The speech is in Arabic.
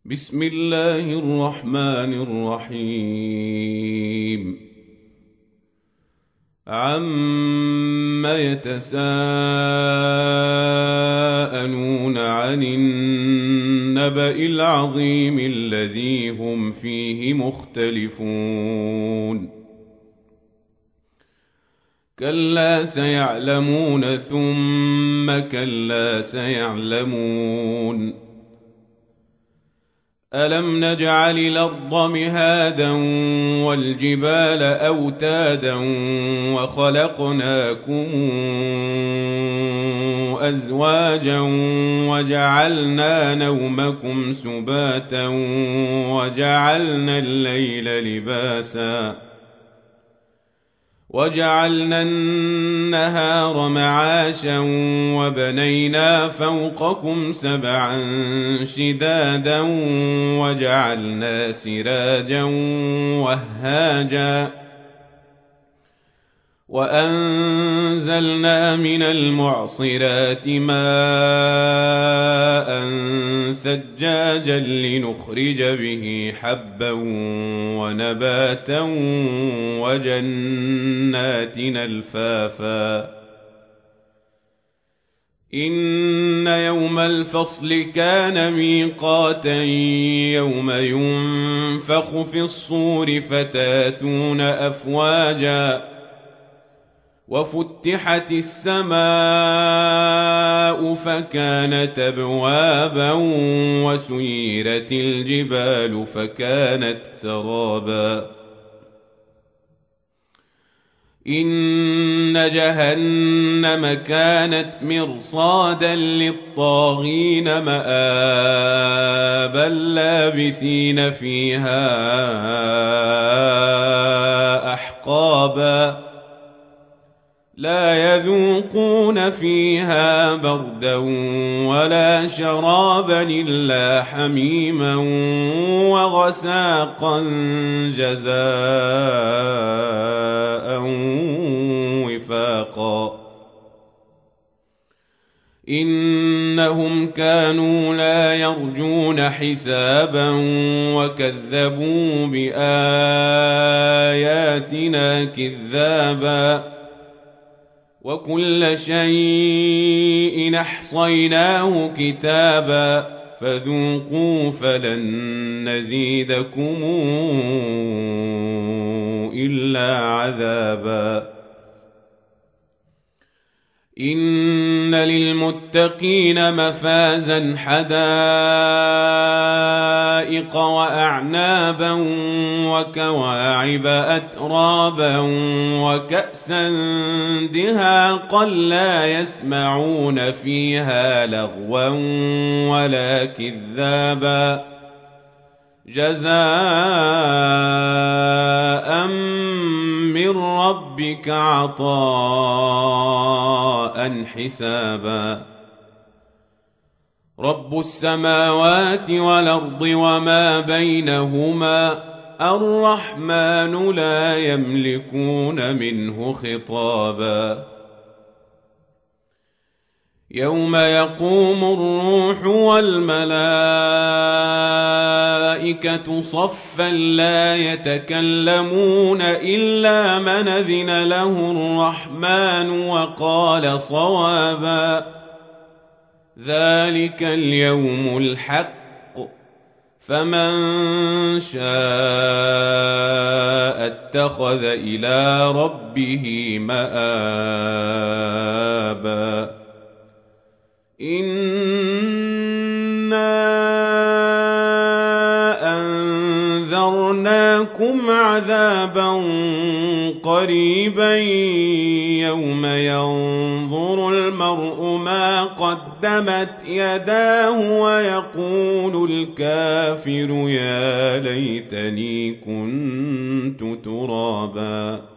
بسم الله الرحمن الرحيم. عم يتساءلون عن النبأ العظيم الذي هم فيه مختلفون. كلا سيعلمون ثم كلا سيعلمون. ألم نجعل الأرض مهادا والجبال أوتادا وخلقناكم أزواجا وجعلنا نومكم سباتا وجعلنا الليل لباسا وجعلنا النهار معاشا وبنينا فوقكم سبعا شدادا وجعلنا سراجا وهاجا وأنزلنا من المعصرات ماء ثجاجا لنخرج به حبا ونباتا وجنات ألفافا. إن يوم الفصل كان ميقاتا يوم ينفخ في الصور فتاتون أفواجا وفتحت السماء فكانت أبوابا وسيرت الجبال فكانت سرابا. إن جهنم كانت مرصادا للطاغين مآبا لابثين فيها أحقابا لا يذوقون فيها بردا ولا شرابا إلا حميما وغساقا جزاء وفاقا. إنهم كانوا لا يرجون حسابا وكذبوا بآياتنا كذابا وكل شيء أحصيناه كتابا فذوقوا فلن نزيدكم إلا عذابا. إن للمتقين مفازا حدائق وأعنابا وكواعب أترابا وكأسا دهاقا لا يسمعون فيها لغوا ولا كذابا جزاء من ربك عطاء حسابا. رب السماوات والأرض وما بينهما الرحمن لا يملكون منه خطابا. يوم يقوم الروح والملائكة صفا لا يتكلمون إلا من أذن له الرحمن وقال صوابا. ذلك اليوم الحق فمن شاء اتخذ إلى ربه مآبا. إنا أنذرناكم عذابا قريبا يوم ينظر المرء ما قدمت يداه ويقول الكافر يا ليتني كنت ترابا.